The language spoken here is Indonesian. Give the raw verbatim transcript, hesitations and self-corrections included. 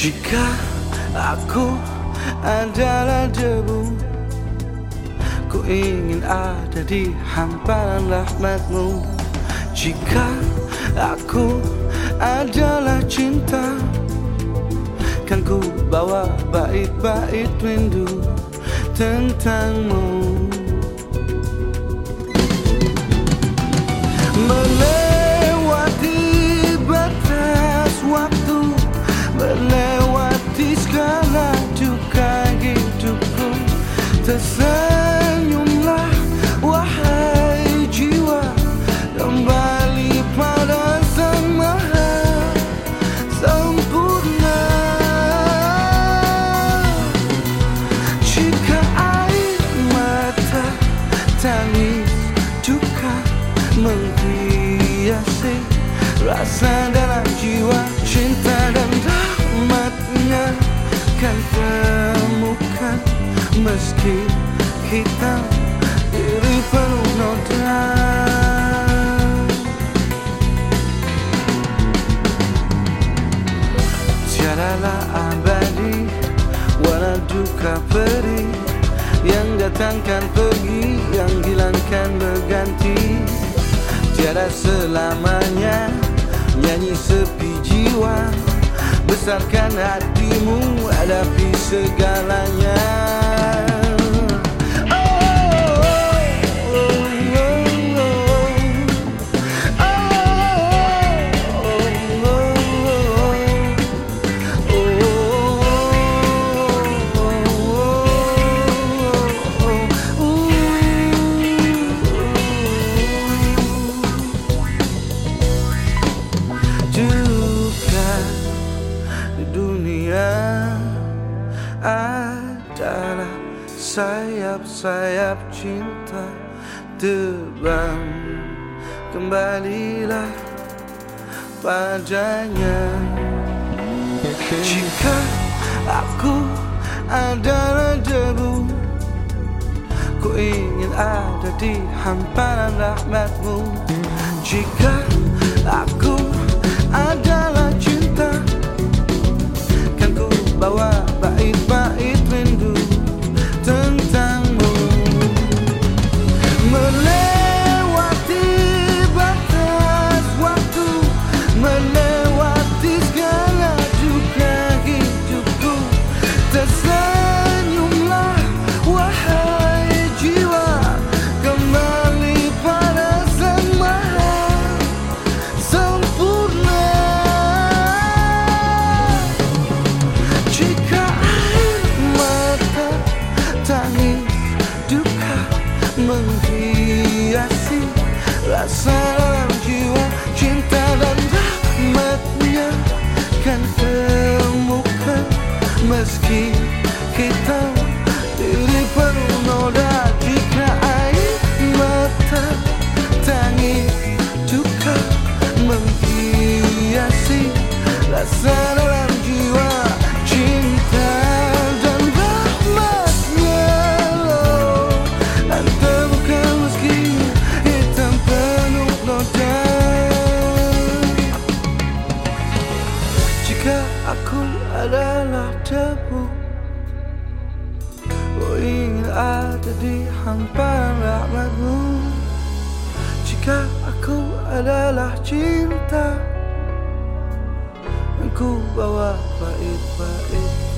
Jika aku adalah debu, ku ingin ada di hamparan rahmatmu. Jika aku adalah cinta, kan ku bawa bait-bait rindu tentangmu. Melewati batas waktu, melewati segala duka hidupku, tersenyumlah wahai jiwa, kembali pada Sang Maha Sempurna. Jika air mata, tangis, duka menghiasi rasa dalam jiwa, cinta dan rahmatnya kan temukan, meski kita diri penuh noda. Tiadalah abadi walau duka perih, yang datangkan pergi, yang hilangkan berganti. Tiada selamanya nyanyi sepi jiwa, besarkan hatimu, hadapi segalanya. Dunia adalah sayap-sayap cinta, terbang kembalilah padanya. Jika aku adalah debu, ku ingin ada di hamparan rahmatmu. Jika aku adalah cinta, bawa bait-bait rindu tentangmu. Melewati batas waktu, melewati segala duka hidupku, tersenyumlah wahai jiwa, kembali pada Sang Maha Sempurna. Menghiasi rasa dalam jiwa, cinta dan rahmatnya kan temukan, meski kita diri penuh noda. Jika air mata, tangis, duka menghiasi rasa dalam jiwa, cinta dan rahmatnya kan temukan, meski hitam penuh noda. Jika aku adalah debu, ku ingin ada di hamparan rahmatmu. Jika aku adalah cinta, yang ku bawa bait-bait